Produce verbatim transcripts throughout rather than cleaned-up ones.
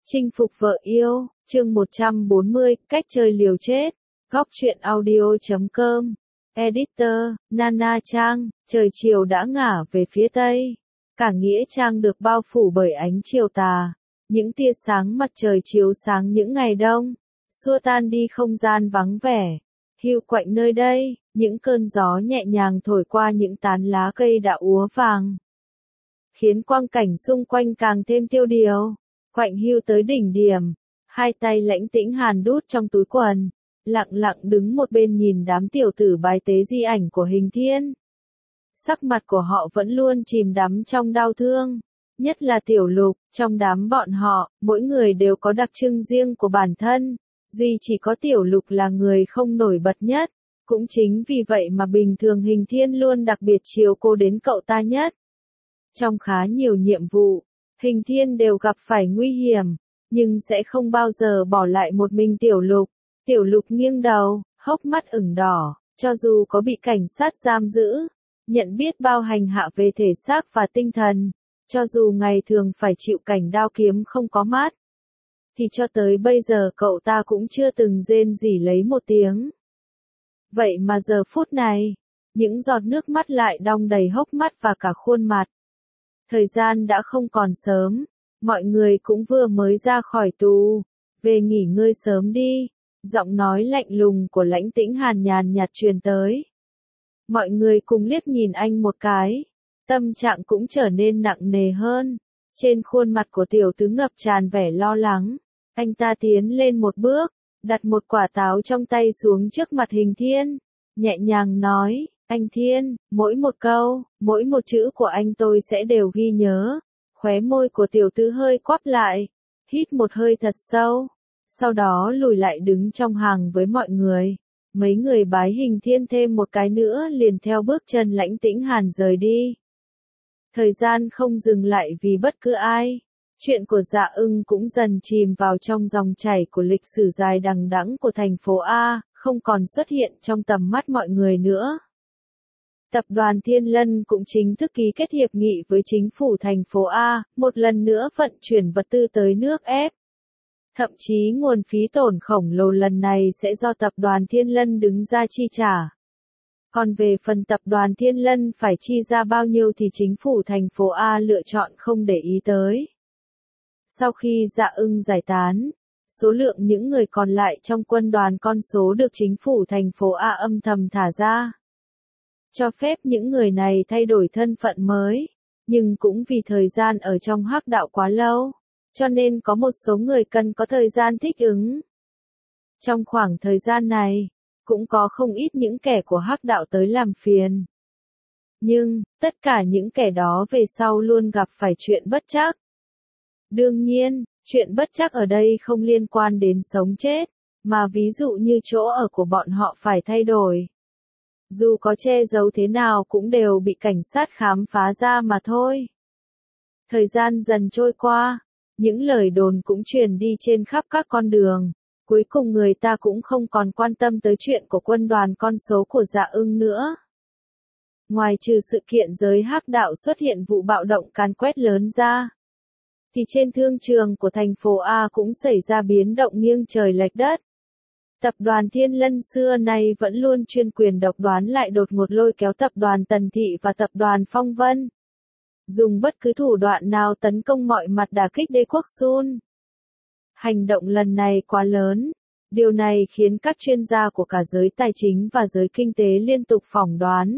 Chinh phục vợ yêu, chương một trăm bốn mươi, cách chơi liều chết. Góc truyện audio chấm com. Editor, Nana Trang, trời chiều đã ngả về phía tây. Cả nghĩa trang được bao phủ bởi ánh chiều tà. Những tia sáng mặt trời chiếu sáng những ngày đông, xua tan đi không gian vắng vẻ. Hiu quạnh nơi đây, những cơn gió nhẹ nhàng thổi qua những tán lá cây đã úa vàng, khiến quang cảnh xung quanh càng thêm tiêu điều. Quạnh Hưu tới đỉnh điểm, hai tay Lãnh Tĩnh Hàn đút trong túi quần, lặng lặng đứng một bên nhìn đám tiểu tử bái tế di ảnh của Hình Thiên. Sắc mặt của họ vẫn luôn chìm đắm trong đau thương, nhất là Tiểu Lục, trong đám bọn họ, mỗi người đều có đặc trưng riêng của bản thân, duy chỉ có Tiểu Lục là người không nổi bật nhất, cũng chính vì vậy mà bình thường Hình Thiên luôn đặc biệt chiều cô đến cậu ta nhất. Trong khá nhiều nhiệm vụ, Hình Thiên đều gặp phải nguy hiểm, nhưng sẽ không bao giờ bỏ lại một mình Tiểu Lục. Tiểu Lục nghiêng đầu, hốc mắt ửng đỏ, cho dù có bị cảnh sát giam giữ, nhận biết bao hành hạ về thể xác và tinh thần, cho dù ngày thường phải chịu cảnh đao kiếm không có mát, thì cho tới bây giờ cậu ta cũng chưa từng rên rỉ lấy một tiếng. Vậy mà giờ phút này, những giọt nước mắt lại đong đầy hốc mắt và cả khuôn mặt. Thời gian đã không còn sớm, mọi người cũng vừa mới ra khỏi tù, về nghỉ ngơi sớm đi, giọng nói lạnh lùng của Lãnh Tĩnh Hàn nhàn nhạt truyền tới. Mọi người cùng liếc nhìn anh một cái, tâm trạng cũng trở nên nặng nề hơn, trên khuôn mặt của tiểu tứ ngập tràn vẻ lo lắng, anh ta tiến lên một bước, đặt một quả táo trong tay xuống trước mặt Hình Thiên, nhẹ nhàng nói. Anh Thiên, mỗi một câu, mỗi một chữ của anh tôi sẽ đều ghi nhớ. Khóe môi của tiểu tứ hơi quắp lại, hít một hơi thật sâu, sau đó lùi lại đứng trong hàng với mọi người. Mấy người bái Hình Thiên thêm một cái nữa liền theo bước chân Lãnh Tĩnh Hàn rời đi. Thời gian không dừng lại vì bất cứ ai. Chuyện của Dạ Ưng cũng dần chìm vào trong dòng chảy của lịch sử dài đằng đẵng của thành phố A, không còn xuất hiện trong tầm mắt mọi người nữa. Tập đoàn Thiên Lân cũng chính thức ký kết hiệp nghị với chính phủ thành phố A, một lần nữa vận chuyển vật tư tới nước ép. Thậm chí nguồn phí tổn khổng lồ lần này sẽ do tập đoàn Thiên Lân đứng ra chi trả. Còn về phần tập đoàn Thiên Lân phải chi ra bao nhiêu thì chính phủ thành phố A lựa chọn không để ý tới. Sau khi Dạ Ưng giải tán, số lượng những người còn lại trong quân đoàn con số được chính phủ thành phố A âm thầm thả ra, cho phép những người này thay đổi thân phận mới, nhưng cũng vì thời gian ở trong hắc đạo quá lâu, cho nên có một số người cần có thời gian thích ứng. Trong khoảng thời gian này, cũng có không ít những kẻ của hắc đạo tới làm phiền. Nhưng, tất cả những kẻ đó về sau luôn gặp phải chuyện bất trắc. Đương nhiên, chuyện bất trắc ở đây không liên quan đến sống chết, mà ví dụ như chỗ ở của bọn họ phải thay đổi. Dù có che giấu thế nào cũng đều bị cảnh sát khám phá ra mà thôi. Thời gian dần trôi qua, những lời đồn cũng truyền đi trên khắp các con đường, cuối cùng người ta cũng không còn quan tâm tới chuyện của quân đoàn con số của Dạ Ưng nữa. Ngoài trừ sự kiện giới hắc đạo xuất hiện vụ bạo động càn quét lớn ra, thì trên thương trường của thành phố A cũng xảy ra biến động nghiêng trời lệch đất. Tập đoàn Thiên Lân xưa nay vẫn luôn chuyên quyền độc đoán lại đột ngột lôi kéo tập đoàn Tần Thị và tập đoàn Phong Vân, dùng bất cứ thủ đoạn nào tấn công mọi mặt đả kích đế quốc Sun. Hành động lần này quá lớn, điều này khiến các chuyên gia của cả giới tài chính và giới kinh tế liên tục phỏng đoán.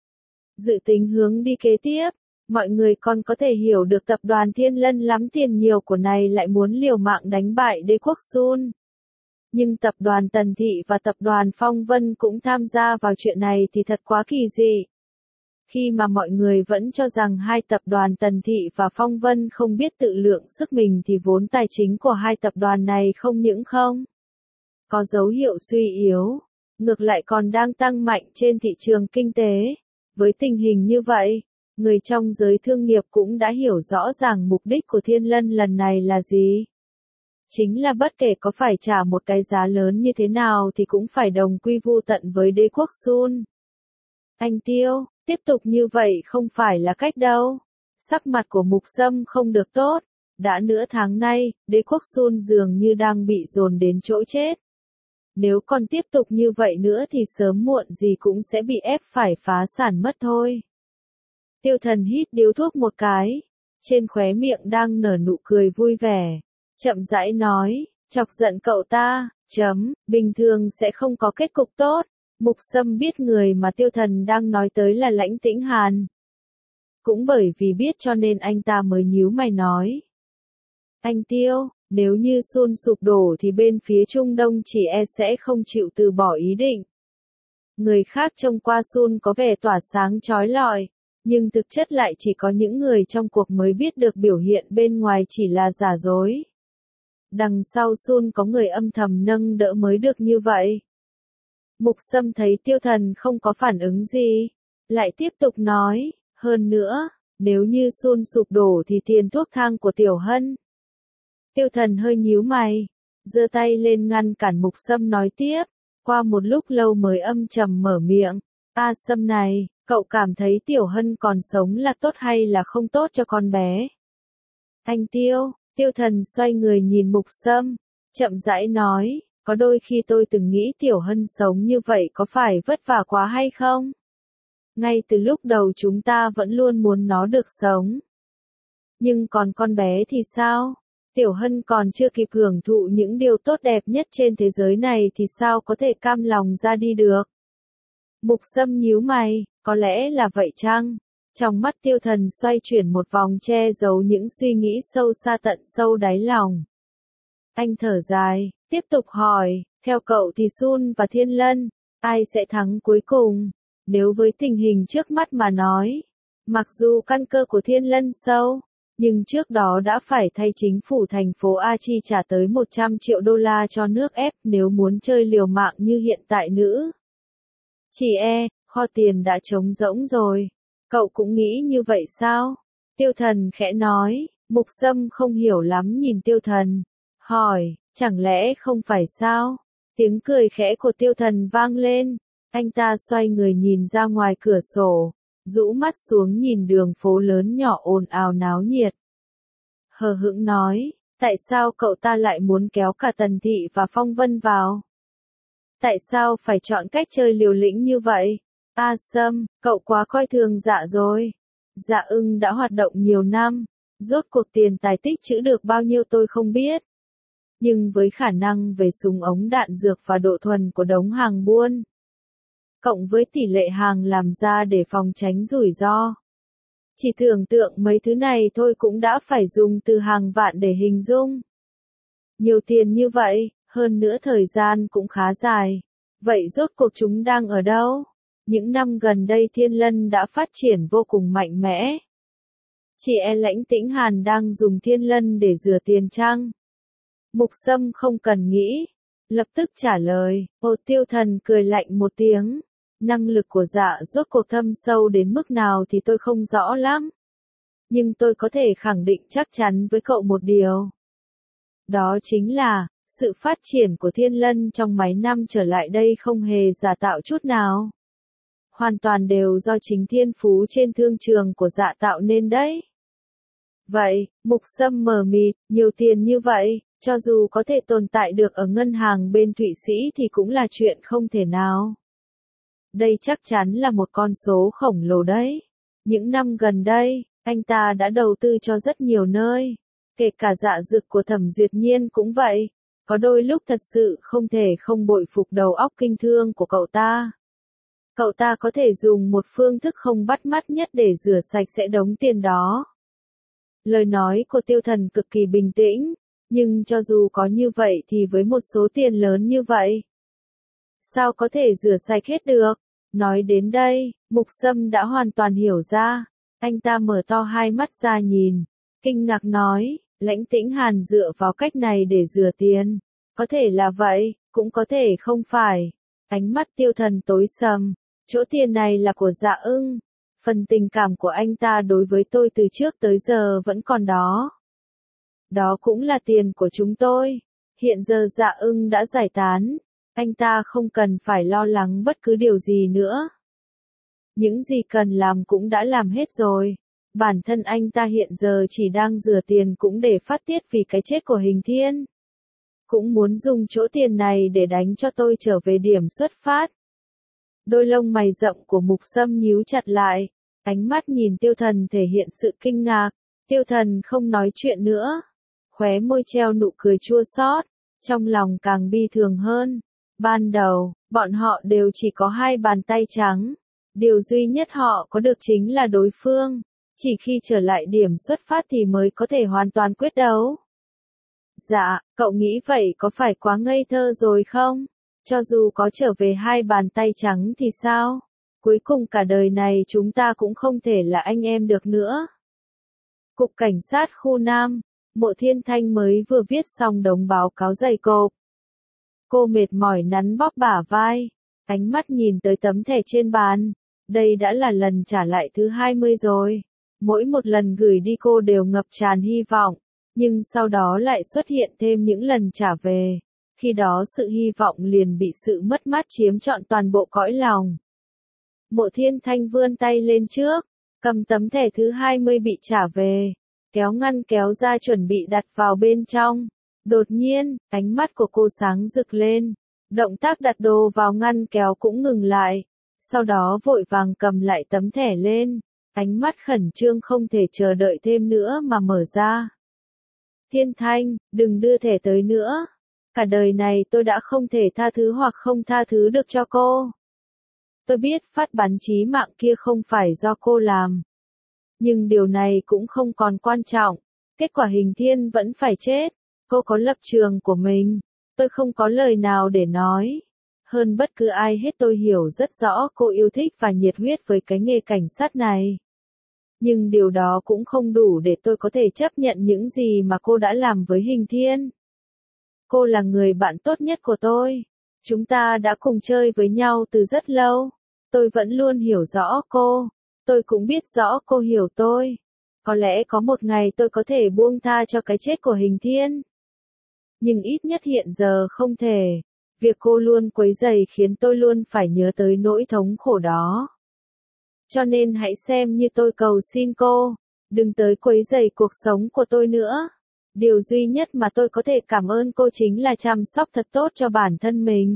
Dự tính hướng đi kế tiếp, mọi người còn có thể hiểu được tập đoàn Thiên Lân lắm tiền nhiều của này lại muốn liều mạng đánh bại đế quốc Sun. Nhưng tập đoàn Tần Thị và tập đoàn Phong Vân cũng tham gia vào chuyện này thì thật quá kỳ dị. Khi mà mọi người vẫn cho rằng hai tập đoàn Tần Thị và Phong Vân không biết tự lượng sức mình thì vốn tài chính của hai tập đoàn này không những không có dấu hiệu suy yếu, ngược lại còn đang tăng mạnh trên thị trường kinh tế. Với tình hình như vậy, người trong giới thương nghiệp cũng đã hiểu rõ ràng mục đích của Thiên Lân lần này là gì. Chính là bất kể có phải trả một cái giá lớn như thế nào thì cũng phải đồng quy vu tận với đế quốc Sun. Anh Tiêu, tiếp tục như vậy không phải là cách đâu. Sắc mặt của Mục Sâm không được tốt, Đã nửa tháng nay, đế quốc Sun dường như đang bị dồn đến chỗ chết. Nếu còn tiếp tục như vậy nữa thì sớm muộn gì cũng sẽ bị ép phải phá sản mất thôi. Tiêu Thần hít điếu thuốc một cái, trên khóe miệng đang nở nụ cười vui vẻ, chậm rãi nói, chọc giận cậu ta, chấm, bình thường sẽ không có kết cục tốt. Mục Sâm biết người mà Tiêu Thần đang nói tới là Lãnh Tĩnh Hàn. Cũng bởi vì biết cho nên anh ta mới nhíu mày nói. Anh Tiêu, nếu như Sun sụp đổ thì bên phía Trung Đông chỉ e sẽ không chịu từ bỏ ý định. Người khác trông qua Sun có vẻ tỏa sáng chói lọi, nhưng thực chất lại chỉ có những người trong cuộc mới biết được biểu hiện bên ngoài chỉ là giả dối. Đằng sau Sun có người âm thầm nâng đỡ mới được như vậy. Mục Sâm thấy Tiêu Thần không có phản ứng gì, lại tiếp tục nói, hơn nữa, nếu như Sun sụp đổ thì tiền thuốc thang của Tiểu Hân. Tiêu Thần hơi nhíu mày, giơ tay lên ngăn cản Mục Sâm nói tiếp, qua một lúc lâu mới âm trầm mở miệng, a Sâm này, cậu cảm thấy Tiểu Hân còn sống là tốt hay là không tốt cho con bé? Anh Tiêu, Tiêu Thần xoay người nhìn Mục Sâm, chậm rãi nói, có đôi khi tôi từng nghĩ Tiểu Hân sống như vậy có phải vất vả quá hay không? Ngay từ lúc đầu chúng ta vẫn luôn muốn nó được sống. Nhưng còn con bé thì sao? Tiểu Hân còn chưa kịp hưởng thụ những điều tốt đẹp nhất trên thế giới này thì sao có thể cam lòng ra đi được? Mục Sâm nhíu mày, có lẽ là vậy chăng? Trong mắt Tiêu Thần xoay chuyển một vòng che giấu những suy nghĩ sâu xa tận sâu đáy lòng. Anh thở dài, tiếp tục hỏi, theo cậu thì Sun và Thiên Lân, ai sẽ thắng cuối cùng? Nếu với tình hình trước mắt mà nói, mặc dù căn cơ của Thiên Lân sâu, nhưng trước đó đã phải thay chính phủ thành phố A chi trả tới một trăm triệu đô la cho nước ép nếu muốn chơi liều mạng như hiện tại nữa. Chỉ e, kho tiền đã trống rỗng rồi. Cậu cũng nghĩ như vậy sao? Tiêu Thần khẽ nói, Mục Sâm không hiểu lắm nhìn Tiêu Thần. Hỏi, chẳng lẽ không phải sao? Tiếng cười khẽ của Tiêu Thần vang lên. Anh ta xoay người nhìn ra ngoài cửa sổ, rũ mắt xuống nhìn đường phố lớn nhỏ ồn ào náo nhiệt. Hờ hững nói, tại sao cậu ta lại muốn kéo cả Tần Thị và Phong Vân vào? Tại sao phải chọn cách chơi liều lĩnh như vậy? A Sâm, cậu quá coi thường Dạ rồi. Dạ Ưng đã hoạt động nhiều năm, rốt cuộc tiền tài tích trữ được bao nhiêu tôi không biết. Nhưng với khả năng về súng ống đạn dược và độ thuần của đống hàng buôn, cộng với tỷ lệ hàng làm ra để phòng tránh rủi ro, chỉ tưởng tượng mấy thứ này thôi cũng đã phải dùng từ hàng vạn để hình dung. Nhiều tiền như vậy, hơn nữa thời gian cũng khá dài. Vậy rốt cuộc chúng đang ở đâu? Những năm gần đây Thiên Lân đã phát triển vô cùng mạnh mẽ. Chỉ e Lãnh Tĩnh Hàn đang dùng Thiên Lân để rửa tiền chăng? Mục Sâm không cần nghĩ, lập tức trả lời. Ô Tiêu Thần cười lạnh một tiếng. Năng lực của Dạ rốt cuộc thâm sâu đến mức nào thì tôi không rõ lắm. Nhưng tôi có thể khẳng định chắc chắn với cậu một điều. Đó chính là, sự phát triển của Thiên Lân trong mấy năm trở lại đây không hề giả tạo chút nào. Hoàn toàn đều do chính thiên phú trên thương trường của Dạ tạo nên đấy. Vậy, Mục Sâm mờ mịt, nhiều tiền như vậy, cho dù có thể tồn tại được ở ngân hàng bên Thụy Sĩ thì cũng là chuyện không thể nào. Đây chắc chắn là một con số khổng lồ đấy. Những năm gần đây, anh ta đã đầu tư cho rất nhiều nơi. Kể cả Dạ Dực của Thẩm Duyệt Nhiên cũng vậy. Có đôi lúc thật sự không thể không bội phục đầu óc kinh thương của cậu ta. Cậu ta có thể dùng một phương thức không bắt mắt nhất để rửa sạch sẽ đống tiền đó. Lời nói của Tiêu Thần cực kỳ bình tĩnh, nhưng cho dù có như vậy thì với một số tiền lớn như vậy, sao có thể rửa sạch hết được? Nói đến đây, Mục Sâm đã hoàn toàn hiểu ra. Anh ta mở to hai mắt ra nhìn, kinh ngạc nói, Lãnh Tĩnh Hàn dựa vào cách này để rửa tiền. Có thể là vậy, cũng có thể không phải. Ánh mắt Tiêu Thần tối sầm, chỗ tiền này là của Dạ Ưng. Phần tình cảm của anh ta đối với tôi từ trước tới giờ vẫn còn đó. Đó cũng là tiền của chúng tôi. Hiện giờ Dạ Ưng đã giải tán. Anh ta không cần phải lo lắng bất cứ điều gì nữa. Những gì cần làm cũng đã làm hết rồi. Bản thân anh ta hiện giờ chỉ đang rửa tiền cũng để phát tiết vì cái chết của Hình Thiên. Cũng muốn dùng chỗ tiền này để đánh cho tôi trở về điểm xuất phát. Đôi lông mày rậm của Mục Sâm nhíu chặt lại, ánh mắt nhìn Tiêu Thần thể hiện sự kinh ngạc. Tiêu Thần không nói chuyện nữa, khóe môi treo nụ cười chua xót, trong lòng càng bi thường hơn. Ban đầu, bọn họ đều chỉ có hai bàn tay trắng, điều duy nhất họ có được chính là đối phương, chỉ khi trở lại điểm xuất phát thì mới có thể hoàn toàn quyết đấu. Dạ, cậu nghĩ vậy có phải quá ngây thơ rồi không? Cho dù có trở về hai bàn tay trắng thì sao? Cuối cùng cả đời này chúng ta cũng không thể là anh em được nữa. Cục Cảnh sát khu Nam, Mộ Thiên Thanh mới vừa viết xong đống báo cáo dày cộp. Cô mệt mỏi nắn bóp bả vai, ánh mắt nhìn tới tấm thẻ trên bàn. Đây đã là lần trả lại thứ hai mươi rồi. Mỗi một lần gửi đi cô đều ngập tràn hy vọng, nhưng sau đó lại xuất hiện thêm những lần trả về. Khi đó sự hy vọng liền bị sự mất mát chiếm trọn toàn bộ cõi lòng. Mộ Thiên Thanh vươn tay lên trước, cầm tấm thẻ thứ hai mươi bị trả về, kéo ngăn kéo ra chuẩn bị đặt vào bên trong. Đột nhiên, ánh mắt của cô sáng rực lên, động tác đặt đồ vào ngăn kéo cũng ngừng lại, sau đó vội vàng cầm lại tấm thẻ lên, ánh mắt khẩn trương không thể chờ đợi thêm nữa mà mở ra. Thiên Thanh, đừng đưa thẻ tới nữa. Cả đời này tôi đã không thể tha thứ hoặc không tha thứ được cho cô. Tôi biết phát bắn chí mạng kia không phải do cô làm. Nhưng điều này cũng không còn quan trọng. Kết quả Hình Thiên vẫn phải chết. Cô có lập trường của mình. Tôi không có lời nào để nói. Hơn bất cứ ai hết tôi hiểu rất rõ cô yêu thích và nhiệt huyết với cái nghề cảnh sát này. Nhưng điều đó cũng không đủ để tôi có thể chấp nhận những gì mà cô đã làm với Hình Thiên. Cô là người bạn tốt nhất của tôi. Chúng ta đã cùng chơi với nhau từ rất lâu. Tôi vẫn luôn hiểu rõ cô. Tôi cũng biết rõ cô hiểu tôi. Có lẽ có một ngày tôi có thể buông tha cho cái chết của Hình Thiên. Nhưng ít nhất hiện giờ không thể. Việc cô luôn quấy rầy khiến tôi luôn phải nhớ tới nỗi thống khổ đó. Cho nên hãy xem như tôi cầu xin cô. Đừng tới quấy rầy cuộc sống của tôi nữa. Điều duy nhất mà tôi có thể cảm ơn cô chính là chăm sóc thật tốt cho bản thân mình.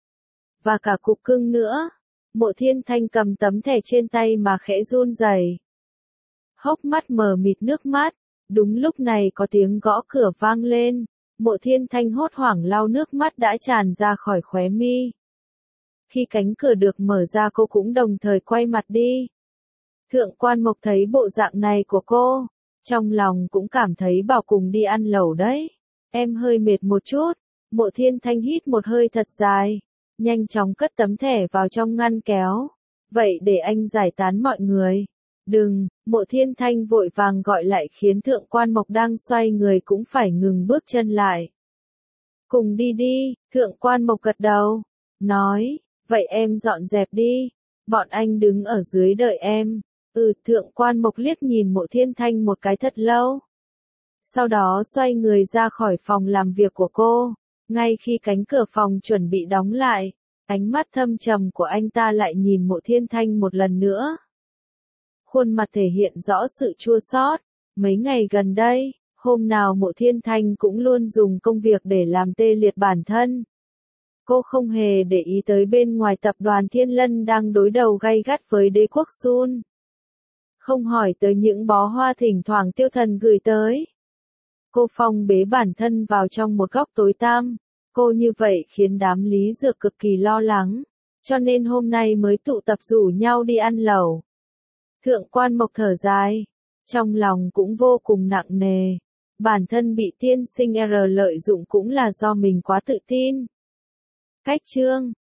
Và cả cục cưng nữa. Mộ Thiên Thanh cầm tấm thẻ trên tay mà khẽ run rẩy. Hốc mắt mờ mịt nước mắt. Đúng lúc này có tiếng gõ cửa vang lên. Mộ Thiên Thanh hốt hoảng lau nước mắt đã tràn ra khỏi khóe mi. Khi cánh cửa được mở ra cô cũng đồng thời quay mặt đi. Thượng quan Mộc thấy bộ dạng này của cô. Trong lòng cũng cảm thấy bảo cùng đi ăn lẩu đấy. Em hơi mệt một chút. Mộ Thiên Thanh hít một hơi thật dài. Nhanh chóng cất tấm thẻ vào trong ngăn kéo. Vậy để anh giải tán mọi người. Đừng, Mộ Thiên Thanh vội vàng gọi lại khiến Thượng quan Mộc đang xoay người cũng phải ngừng bước chân lại. Cùng đi đi, Thượng quan Mộc gật đầu. Nói, vậy em dọn dẹp đi. Bọn anh đứng ở dưới đợi em. Ừ, Thượng quan Mộc liếc nhìn Mộ Thiên Thanh một cái thật lâu. Sau đó xoay người ra khỏi phòng làm việc của cô. Ngay khi cánh cửa phòng chuẩn bị đóng lại, ánh mắt thâm trầm của anh ta lại nhìn Mộ Thiên Thanh một lần nữa. Khuôn mặt thể hiện rõ sự chua xót. Mấy ngày gần đây, hôm nào Mộ Thiên Thanh cũng luôn dùng công việc để làm tê liệt bản thân. Cô không hề để ý tới bên ngoài tập đoàn Thiên Lân đang đối đầu gay gắt với đế quốc Sun. Không hỏi tới những bó hoa thỉnh thoảng Tiêu Thần gửi tới. Cô phong bế bản thân vào trong một góc tối tăm. Cô như vậy khiến đám Lý Dược cực kỳ lo lắng. Cho nên hôm nay mới tụ tập rủ nhau đi ăn lẩu. Thượng quan Mộc thở dài. Trong lòng cũng vô cùng nặng nề. Bản thân bị tiên sinh R lợi dụng cũng là do mình quá tự tin. Cách chương